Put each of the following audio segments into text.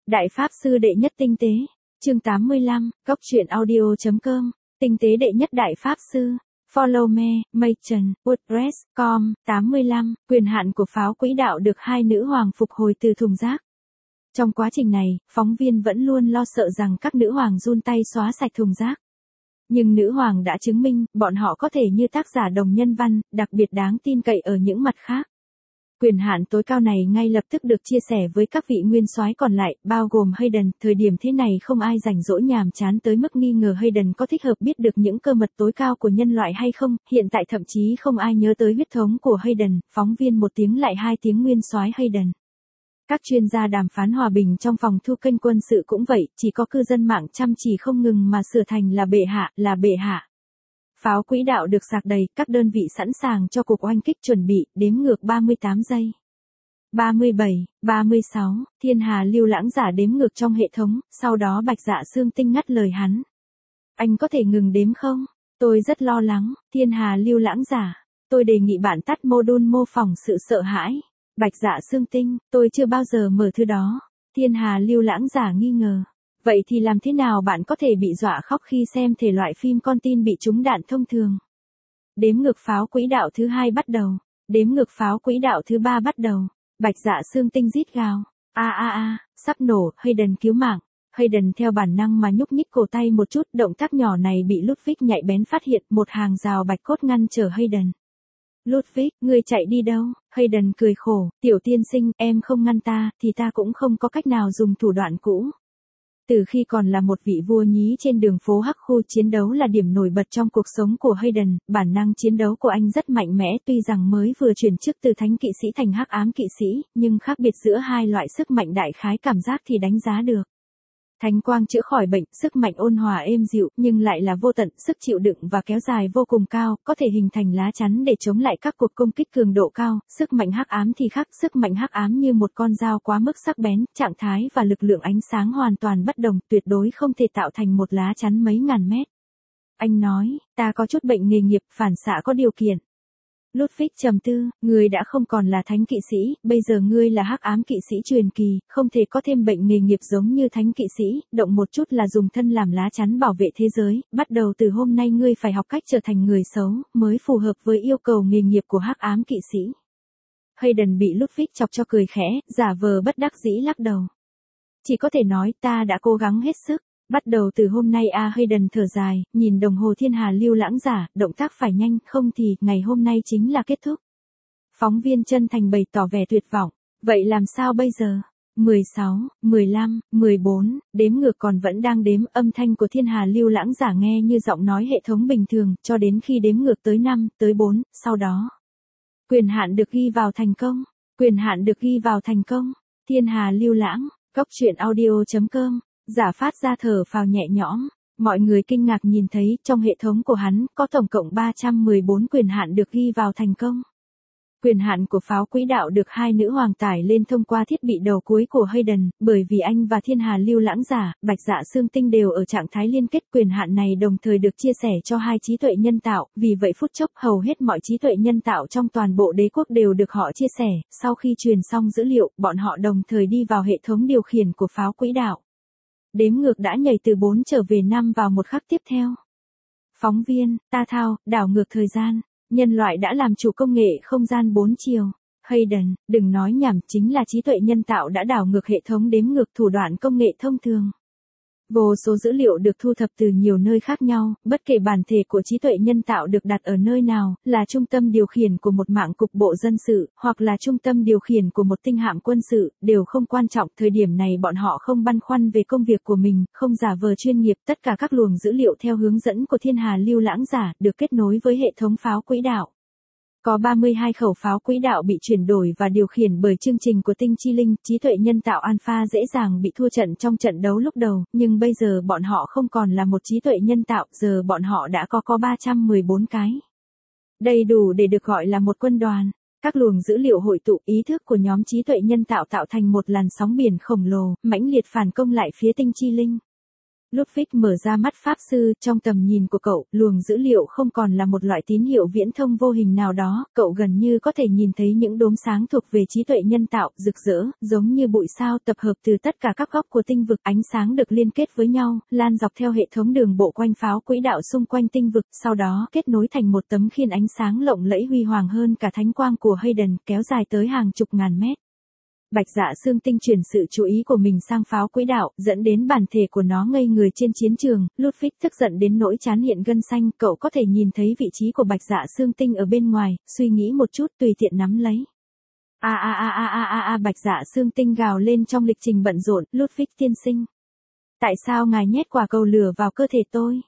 Đại Pháp Sư Đệ Nhất Tinh Tế. Chương 85, Cốc truyện audio.com. Tinh tế đệ nhất Đại Pháp Sư. Follow me, Machen, WordPress.com. 85, quyền hạn của pháo quỹ đạo được hai nữ hoàng phục hồi từ thùng rác. Trong quá trình này, phóng viên vẫn luôn lo sợ rằng các nữ hoàng giun tay xóa sạch thùng rác. Nhưng nữ hoàng đã chứng minh, bọn họ có thể như tác giả đồng nhân văn, đặc biệt đáng tin cậy ở những mặt khác. Quyền hạn tối cao này ngay lập tức được chia sẻ với các vị nguyên soái còn lại, bao gồm Hayden. Thời điểm thế này không ai rảnh rỗi nhàm chán tới mức nghi ngờ Hayden có thích hợp biết được những cơ mật tối cao của nhân loại hay không. Hiện tại thậm chí không ai nhớ tới huyết thống của Hayden. Phóng viên một tiếng lại hai tiếng nguyên soái Hayden. Các chuyên gia đàm phán hòa bình trong phòng thu kênh quân sự cũng vậy, chỉ có cư dân mạng chăm chỉ không ngừng mà sửa thành là bệ hạ, là bệ hạ. Pháo quỹ đạo được sạc đầy, các đơn vị sẵn sàng cho cuộc oanh kích chuẩn bị, đếm ngược 38 giây. 37, 36, Thiên Hà Lưu Lãng Giả đếm ngược trong hệ thống, sau đó Bạch Dạ Sương Tinh ngắt lời hắn. Anh có thể ngừng đếm không? Tôi rất lo lắng, Thiên Hà Lưu Lãng Giả. Tôi đề nghị bạn tắt module mô phỏng sự sợ hãi. Bạch Dạ Sương Tinh, tôi chưa bao giờ mở thứ đó. Thiên Hà Lưu Lãng Giả nghi ngờ. Vậy thì làm thế nào bạn có thể bị dọa khóc khi xem thể loại phim con tin bị trúng đạn thông thường? Đếm ngược pháo quỹ đạo thứ 2 bắt đầu. Đếm ngược pháo quỹ đạo thứ 3 bắt đầu. Bạch Dạ Sương Tinh rít gào. Sắp nổ, Hayden cứu mạng. Hayden theo bản năng mà nhúc nhích cổ tay một chút, động tác nhỏ này bị Ludwig nhạy bén phát hiện, một hàng rào bạch cốt ngăn trở Hayden. Ludwig, ngươi chạy đi đâu? Hayden cười khổ, tiểu tiên sinh, em không ngăn ta, thì ta cũng không có cách nào dùng thủ đoạn cũ. Từ khi còn là một vị vua nhí trên đường phố Hắc Khu, chiến đấu là điểm nổi bật trong cuộc sống của Hayden, bản năng chiến đấu của anh rất mạnh mẽ, tuy rằng mới vừa chuyển chức từ thánh kỵ sĩ thành hắc ám kỵ sĩ, nhưng khác biệt giữa hai loại sức mạnh đại khái cảm giác thì đánh giá được. Thánh quang chữa khỏi bệnh, sức mạnh ôn hòa êm dịu, nhưng lại là vô tận, sức chịu đựng và kéo dài vô cùng cao, có thể hình thành lá chắn để chống lại các cuộc công kích cường độ cao. Sức mạnh hắc ám thì khác, sức mạnh hắc ám như một con dao quá mức sắc bén, trạng thái và lực lượng ánh sáng hoàn toàn bất đồng, tuyệt đối không thể tạo thành một lá chắn mấy ngàn mét. Anh nói, ta có chút bệnh nghề nghiệp, phản xạ có điều kiện. Ludwig trầm tư, ngươi đã không còn là thánh kỵ sĩ, bây giờ ngươi là hắc ám kỵ sĩ truyền kỳ, không thể có thêm bệnh nghề nghiệp giống như thánh kỵ sĩ, động một chút là dùng thân làm lá chắn bảo vệ thế giới, bắt đầu từ hôm nay ngươi phải học cách trở thành người xấu, mới phù hợp với yêu cầu nghề nghiệp của hắc ám kỵ sĩ. Hayden bị Ludwig chọc cho cười khẽ, giả vờ bất đắc dĩ lắc đầu. Chỉ có thể nói ta đã cố gắng hết sức. Bắt đầu từ hôm nay Hayden thở dài, nhìn đồng hồ Thiên Hà Lưu Lãng Giả, động tác phải nhanh, không thì, ngày hôm nay chính là kết thúc. Phóng viên chân thành bày tỏ vẻ tuyệt vọng, vậy làm sao bây giờ? 16, 15, 14, đếm ngược còn vẫn đang đếm, âm thanh của Thiên Hà Lưu Lãng Giả nghe như giọng nói hệ thống bình thường, cho đến khi đếm ngược tới 5, tới 4, sau đó. Quyền hạn được ghi vào thành công, quyền hạn được ghi vào thành công, Thiên Hà Lưu Lãng, Cốc truyện audio.com. Giả phát ra thở phào nhẹ nhõm, mọi người kinh ngạc nhìn thấy trong hệ thống của hắn có tổng cộng 314 quyền hạn được ghi vào thành công. Quyền hạn của pháo quỹ đạo được hai nữ hoàng tải lên thông qua thiết bị đầu cuối của Hayden, bởi vì anh và Thiên Hà Lưu Lãng Giả, Bạch Dạ Sương Tinh đều ở trạng thái liên kết. Quyền hạn này đồng thời được chia sẻ cho hai trí tuệ nhân tạo, vì vậy phút chốc hầu hết mọi trí tuệ nhân tạo trong toàn bộ đế quốc đều được họ chia sẻ. Sau khi truyền xong dữ liệu, bọn họ đồng thời đi vào hệ thống điều khiển của pháo quỹ đạo. Đếm ngược đã nhảy từ 4 trở về 5 vào một khắc tiếp theo. Phóng viên, ta thao, đảo ngược thời gian. Nhân loại đã làm chủ công nghệ không gian 4 chiều. Hayden, đừng nói nhảm, chính là trí tuệ nhân tạo đã đảo ngược hệ thống đếm ngược, thủ đoạn công nghệ thông thường. Vô số dữ liệu được thu thập từ nhiều nơi khác nhau, bất kể bản thể của trí tuệ nhân tạo được đặt ở nơi nào, là trung tâm điều khiển của một mạng cục bộ dân sự, hoặc là trung tâm điều khiển của một tinh hạm quân sự, đều không quan trọng. Thời điểm này bọn họ không băn khoăn về công việc của mình, không giả vờ chuyên nghiệp, tất cả các luồng dữ liệu theo hướng dẫn của Thiên Hà Lưu Lãng Giả, được kết nối với hệ thống pháo quỹ đạo. Có 32 khẩu pháo quỹ đạo bị chuyển đổi và điều khiển bởi chương trình của Tinh Chi Linh, trí tuệ nhân tạo Alpha dễ dàng bị thua trận trong trận đấu lúc đầu, nhưng bây giờ bọn họ không còn là một trí tuệ nhân tạo, giờ bọn họ đã có 314 cái. Đầy đủ để được gọi là một quân đoàn. Các luồng dữ liệu hội tụ, ý thức của nhóm trí tuệ nhân tạo tạo thành một làn sóng biển khổng lồ, mãnh liệt phản công lại phía Tinh Chi Linh. Ludwig mở ra mắt pháp sư, trong tầm nhìn của cậu, luồng dữ liệu không còn là một loại tín hiệu viễn thông vô hình nào đó, cậu gần như có thể nhìn thấy những đốm sáng thuộc về trí tuệ nhân tạo, rực rỡ, giống như bụi sao tập hợp từ tất cả các góc của tinh vực, ánh sáng được liên kết với nhau, lan dọc theo hệ thống đường bộ quanh pháo quỹ đạo xung quanh tinh vực, sau đó kết nối thành một tấm khiên ánh sáng lộng lẫy huy hoàng hơn cả thánh quang của Hayden, kéo dài tới hàng chục ngàn mét. Bạch Dạ Xương Tinh chuyển sự chú ý của mình sang pháo quỹ đạo, dẫn đến bản thể của nó ngây người trên chiến trường. Ludwig tức giận đến nỗi trán hiện gân xanh, cậu có thể nhìn thấy vị trí của Bạch Dạ Xương Tinh ở bên ngoài, suy nghĩ một chút tùy tiện nắm lấy. Bạch Dạ Xương Tinh gào lên trong lịch trình bận rộn, Ludwig tiên sinh. Tại sao ngài nhét quả cầu lửa vào cơ thể tôi?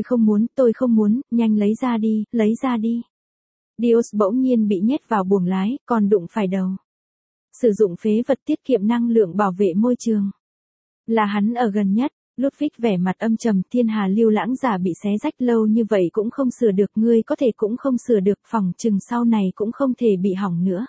Tôi không muốn, nhanh lấy ra đi, lấy ra đi. Dios bỗng nhiên bị nhét vào buồng lái, còn đụng phải đầu. Sử dụng phế vật tiết kiệm năng lượng bảo vệ môi trường. Là hắn ở gần nhất, Ludwig vẻ mặt âm trầm, thiên hà lưu lãng giả bị xé rách lâu như vậy cũng không sửa được, ngươi có thể cũng không sửa được, phỏng chừng sau này cũng không thể bị hỏng nữa.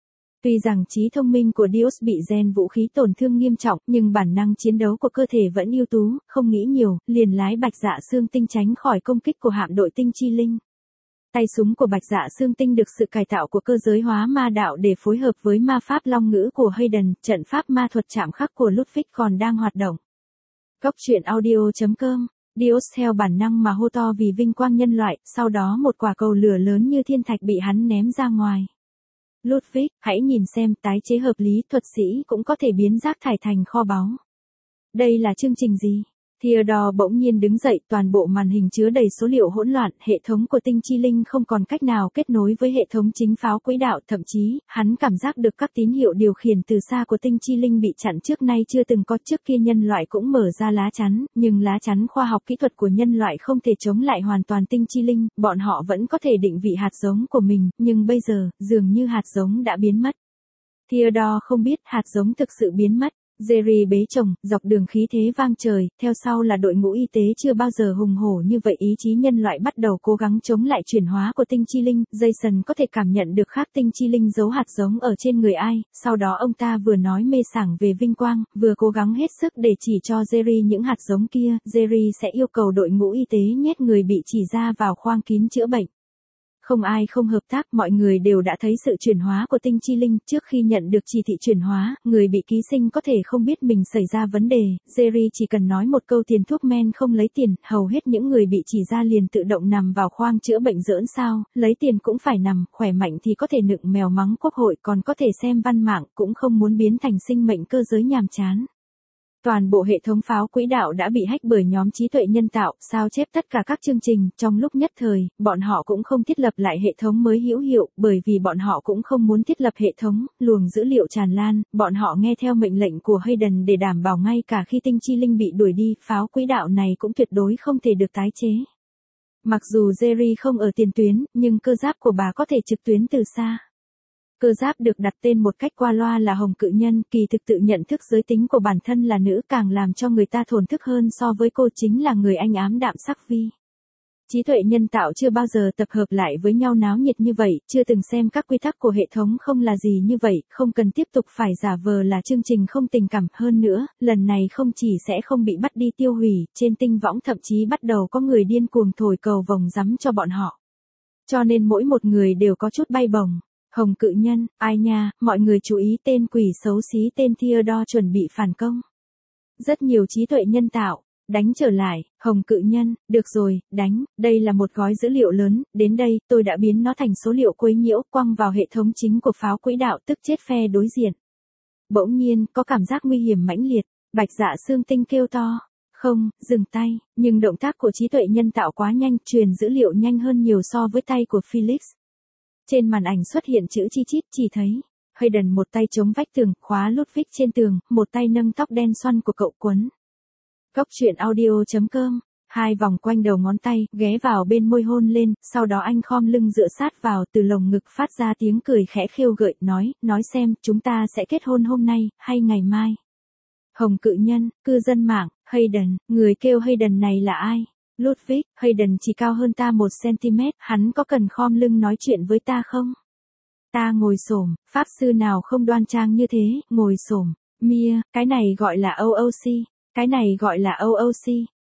Tuy rằng trí thông minh của Dios bị gen vũ khí tổn thương nghiêm trọng, nhưng bản năng chiến đấu của cơ thể vẫn ưu tú, không nghĩ nhiều, liền lái Bạch Dạ Xương Tinh tránh khỏi công kích của hạm đội tinh chi linh. Tay súng của Bạch Dạ Xương Tinh được sự cải tạo của cơ giới hóa ma đạo để phối hợp với ma pháp long ngữ của Hayden, trận pháp ma thuật chạm khắc của Ludwig còn đang hoạt động. Góc truyện audio.com, Dios theo bản năng mà hô to vì vinh quang nhân loại, sau đó một quả cầu lửa lớn như thiên thạch bị hắn ném ra ngoài. Ludwig, hãy nhìn xem, tái chế hợp lý, thuật sĩ cũng có thể biến rác thải thành kho báu. Đây là chương trình gì? Theodore bỗng nhiên đứng dậy, toàn bộ màn hình chứa đầy số liệu hỗn loạn, hệ thống của tinh chi linh không còn cách nào kết nối với hệ thống chính pháo quỹ đạo, thậm chí, hắn cảm giác được các tín hiệu điều khiển từ xa của tinh chi linh bị chặn trước nay chưa từng có. Trước kia nhân loại cũng mở ra lá chắn, nhưng lá chắn khoa học kỹ thuật của nhân loại không thể chống lại hoàn toàn tinh chi linh, bọn họ vẫn có thể định vị hạt giống của mình, nhưng bây giờ, dường như hạt giống đã biến mất. Theodore không biết hạt giống thực sự biến mất. Jerry bế chồng, dọc đường khí thế vang trời, theo sau là đội ngũ y tế chưa bao giờ hùng hổ như vậy. Ý chí nhân loại bắt đầu cố gắng chống lại chuyển hóa của tinh chi linh. Jason có thể cảm nhận được khác tinh chi linh giấu hạt giống ở trên người ai, sau đó ông ta vừa nói mê sảng về vinh quang, vừa cố gắng hết sức để chỉ cho Jerry những hạt giống kia. Jerry sẽ yêu cầu đội ngũ y tế nhét người bị chỉ ra vào khoang kín chữa bệnh. Không ai không hợp tác, mọi người đều đã thấy sự chuyển hóa của tinh chi linh. Trước khi nhận được chỉ thị chuyển hóa, người bị ký sinh có thể không biết mình xảy ra vấn đề. Jerry chỉ cần nói một câu tiền thuốc men không lấy tiền, hầu hết những người bị chỉ ra liền tự động nằm vào khoang chữa bệnh. Giỡn sao, lấy tiền cũng phải nằm, khỏe mạnh thì có thể nựng mèo mắng quốc hội, còn có thể xem văn mạng, cũng không muốn biến thành sinh mệnh cơ giới nhàm chán. Toàn bộ hệ thống pháo quỹ đạo đã bị hack bởi nhóm trí tuệ nhân tạo, sao chép tất cả các chương trình. Trong lúc nhất thời, bọn họ cũng không thiết lập lại hệ thống mới hữu hiệu, bởi vì bọn họ cũng không muốn thiết lập hệ thống, luồng dữ liệu tràn lan, bọn họ nghe theo mệnh lệnh của Hayden để đảm bảo ngay cả khi tinh chi linh bị đuổi đi, pháo quỹ đạo này cũng tuyệt đối không thể được tái chế. Mặc dù Jerry không ở tiền tuyến, nhưng cơ giáp của bà có thể trực tuyến từ xa. Cơ giáp được đặt tên một cách qua loa là Hồng Cự Nhân, kỳ thực tự nhận thức giới tính của bản thân là nữ, càng làm cho người ta thổn thức hơn so với cô chính là người anh ám đạm sắc vi. Trí tuệ nhân tạo chưa bao giờ tập hợp lại với nhau náo nhiệt như vậy, chưa từng xem các quy tắc của hệ thống không là gì như vậy, không cần tiếp tục phải giả vờ là chương trình không tình cảm. Hơn nữa, lần này không chỉ sẽ không bị bắt đi tiêu hủy, trên tinh võng thậm chí bắt đầu có người điên cuồng thổi cầu vồng rắm cho bọn họ. Cho nên mỗi một người đều có chút bay bổng. Hồng Cự Nhân, ai nha, mọi người chú ý, tên quỷ xấu xí tên Theodore chuẩn bị phản công. Rất nhiều trí tuệ nhân tạo, đánh trở lại, Hồng Cự Nhân, được rồi, đánh, đây là một gói dữ liệu lớn, đến đây, tôi đã biến nó thành số liệu quấy nhiễu, quăng vào hệ thống chính của pháo quỹ đạo, tức chết phe đối diện. Bỗng nhiên, có cảm giác nguy hiểm mãnh liệt, Bạch Dạ Xương Tinh kêu to. Không, dừng tay, nhưng động tác của trí tuệ nhân tạo quá nhanh, truyền dữ liệu nhanh hơn nhiều so với tay của Felix. Trên màn ảnh xuất hiện chữ chi chít, chỉ thấy Hayden một tay chống vách tường, khóa Ludwig trên tường, một tay nâng tóc đen xoăn của cậu quấn. Góc truyện audio.com, hai vòng quanh đầu ngón tay, ghé vào bên môi hôn lên, sau đó anh khom lưng dựa sát vào, từ lồng ngực phát ra tiếng cười khẽ khêu gợi, nói xem, chúng ta sẽ kết hôn hôm nay, hay ngày mai. Hồng Cự Nhân, cư dân mạng, Hayden, người kêu Hayden này là ai? Ludwig, Hayden chỉ cao hơn ta 1 cm, hắn có cần khom lưng nói chuyện với ta không? Ta ngồi xổm, pháp sư nào không đoan trang như thế, ngồi xổm. Mia, cái này gọi là OOC, cái này gọi là OOC.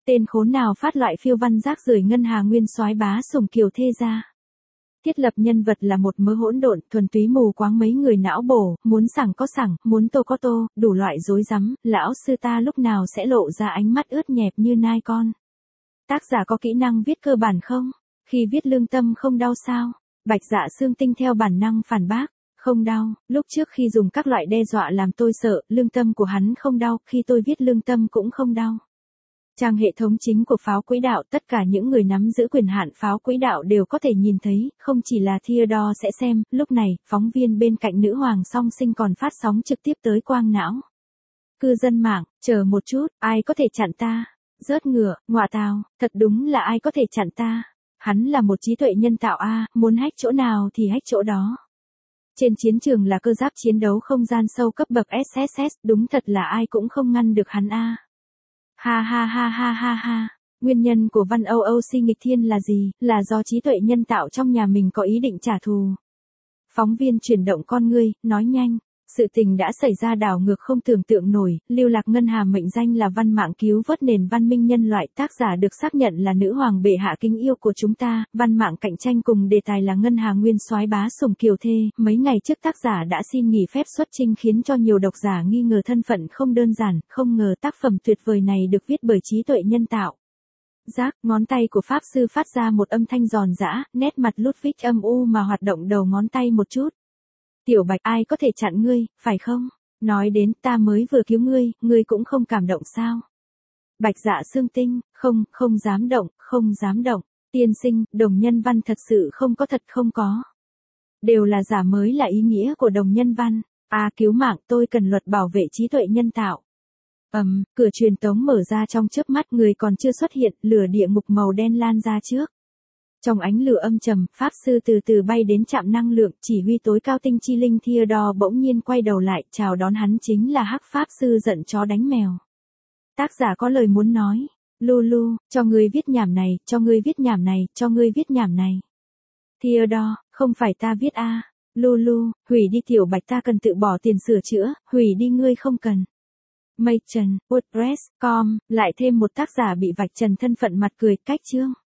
Tên khốn nào phát loại phiêu văn rác rưởi ngân hà nguyên soái bá sủng kiều thê ra. Thiết lập nhân vật là một mớ hỗn độn, thuần túy mù quáng mấy người não bổ, muốn sảng có sảng, muốn tô có tô, đủ loại rối rắm, lão sư ta lúc nào sẽ lộ ra ánh mắt ướt nhẹp như nai con. Tác giả có kỹ năng viết cơ bản không? Khi viết lương tâm không đau sao? Bạch Dạ Xương Tinh theo bản năng phản bác. Không đau, lúc trước khi dùng các loại đe dọa làm tôi sợ, lương tâm của hắn không đau, khi tôi viết lương tâm cũng không đau. Trang hệ thống chính của pháo quỹ đạo, tất cả những người nắm giữ quyền hạn pháo quỹ đạo đều có thể nhìn thấy, không chỉ là Theodore sẽ xem, lúc này, phóng viên bên cạnh nữ hoàng song sinh còn phát sóng trực tiếp tới quang não. Cư dân mạng, chờ một chút, ai có thể chặn ta? Rớt ngựa, ngọa tào, thật đúng là ai có thể chặn ta? Hắn là một trí tuệ nhân tạo a, muốn hack chỗ nào thì hack chỗ đó. Trên chiến trường là cơ giáp chiến đấu không gian sâu cấp bậc SSS, đúng thật là ai cũng không ngăn được hắn a. Ha ha ha ha ha ha. Nguyên nhân của Văn Âu Âu si nghịch thiên là gì? Là do trí tuệ nhân tạo trong nhà mình có ý định trả thù. Phóng viên chuyển động con ngươi, nói nhanh. Sự tình đã xảy ra đảo ngược không tưởng tượng nổi, Lưu Lạc Ngân Hà mệnh danh là văn mạng cứu vớt nền văn minh nhân loại, tác giả được xác nhận là nữ hoàng bệ hạ kính yêu của chúng ta, văn mạng cạnh tranh cùng đề tài là Ngân Hà nguyên soái bá sủng kiều thê, mấy ngày trước tác giả đã xin nghỉ phép xuất chinh khiến cho nhiều độc giả nghi ngờ thân phận không đơn giản, không ngờ tác phẩm tuyệt vời này được viết bởi trí tuệ nhân tạo. Rác, ngón tay của Pháp Sư phát ra một âm thanh giòn giã, nét mặt Ludwig âm u mà hoạt động đầu ngón tay một chút. Tiểu Bạch, ai có thể chặn ngươi, phải không? Nói đến ta mới vừa cứu ngươi cũng không cảm động sao? Bạch Dạ Xương Tinh, không dám động, không dám động. Tiên sinh, đồng nhân văn thật sự không có thật không có. Đều là giả mới là ý nghĩa của đồng nhân văn. Cứu mạng, tôi cần luật bảo vệ trí tuệ nhân tạo. Cửa truyền tống mở ra trong chớp mắt, người còn chưa xuất hiện, lửa địa ngục màu đen lan ra trước. Trong ánh lửa âm trầm, Pháp Sư từ từ bay đến trạm năng lượng, chỉ huy tối cao tinh chi linh Theodore bỗng nhiên quay đầu lại, chào đón hắn chính là Hắc Pháp Sư giận chó đánh mèo. Tác giả có lời muốn nói. Lulu, cho ngươi viết nhảm này, cho ngươi viết nhảm này, cho ngươi viết nhảm này. Theodore, không phải ta viết a. Lulu, hủy đi Tiểu Bạch, ta cần tự bỏ tiền sửa chữa, hủy đi ngươi không cần. Mây Trần, WordPress.com, lại thêm một tác giả bị vạch trần thân phận mặt cười, cách chương.